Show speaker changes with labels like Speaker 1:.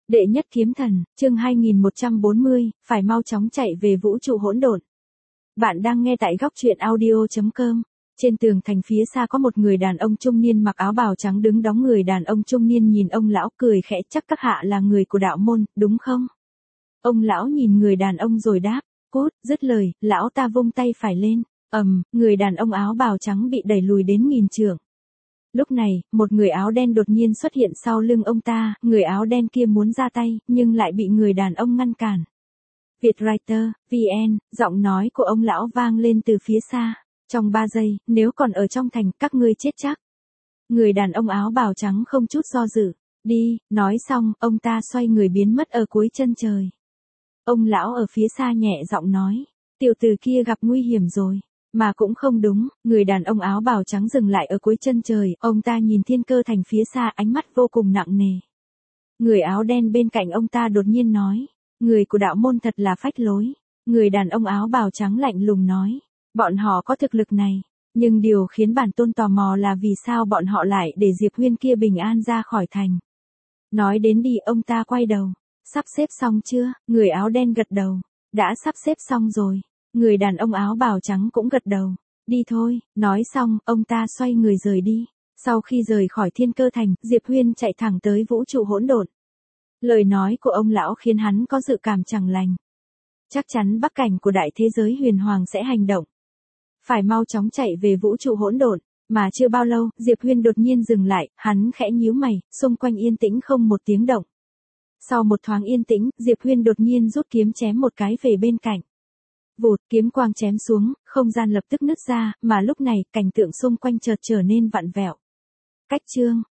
Speaker 1: Đệ nhất kiếm thần, chương 2140, phải mau chóng chạy về vũ trụ hỗn độn. Bạn đang nghe tại góc truyện audio.com. Trên tường thành phía xa có một người đàn ông trung niên mặc áo bào trắng đứng đóng. Người đàn ông trung niên nhìn ông lão cười khẽ, chắc các hạ là người của đạo môn, đúng không? Ông lão nhìn người đàn ông rồi đáp, cút, dứt lời, lão ta vung tay phải lên, người đàn ông áo bào trắng bị đẩy lùi đến nghìn trượng. Lúc này, một người áo đen đột nhiên xuất hiện sau lưng ông ta, người áo đen kia muốn ra tay, nhưng lại bị người đàn ông ngăn cản. Vietwriter, VN, giọng nói của ông lão vang lên từ phía xa. Trong 3 giây, nếu còn ở trong thành, các ngươi chết chắc. Người đàn ông áo bào trắng không chút do dự. Đi, nói xong, ông ta xoay người biến mất ở cuối chân trời. Ông lão ở phía xa nhẹ giọng nói, tiểu tử kia gặp nguy hiểm rồi. Mà cũng không đúng, người đàn ông áo bào trắng dừng lại ở cuối chân trời, ông ta nhìn thiên cơ thành phía xa, ánh mắt vô cùng nặng nề. Người áo đen bên cạnh ông ta đột nhiên nói, người của đạo môn thật là phách lối. Người đàn ông áo bào trắng lạnh lùng nói, bọn họ có thực lực này, nhưng điều khiến bản tôn tò mò là vì sao bọn họ lại để Diệp Huyên kia bình an ra khỏi thành. Nói đến đi, ông ta quay đầu, sắp xếp xong chưa? Người áo đen gật đầu, đã sắp xếp xong rồi. Người đàn ông áo bào trắng cũng gật đầu. Đi thôi, nói xong, ông ta xoay người rời đi. Sau khi rời khỏi thiên cơ thành, Diệp Huyên chạy thẳng tới vũ trụ hỗn độn. Lời nói của ông lão khiến hắn có dự cảm chẳng lành. Chắc chắn bắc cảnh của đại thế giới huyền hoàng sẽ hành động. Phải mau chóng chạy về vũ trụ hỗn độn. Mà chưa bao lâu, Diệp Huyên đột nhiên dừng lại, hắn khẽ nhíu mày, xung quanh yên tĩnh không một tiếng động. Sau một thoáng yên tĩnh, Diệp Huyên đột nhiên rút kiếm chém một cái về bên cạnh. Vụt, kiếm quang chém xuống, không gian lập tức nứt ra, mà lúc này, cảnh tượng xung quanh chợt trở nên vặn vẹo. Cách chương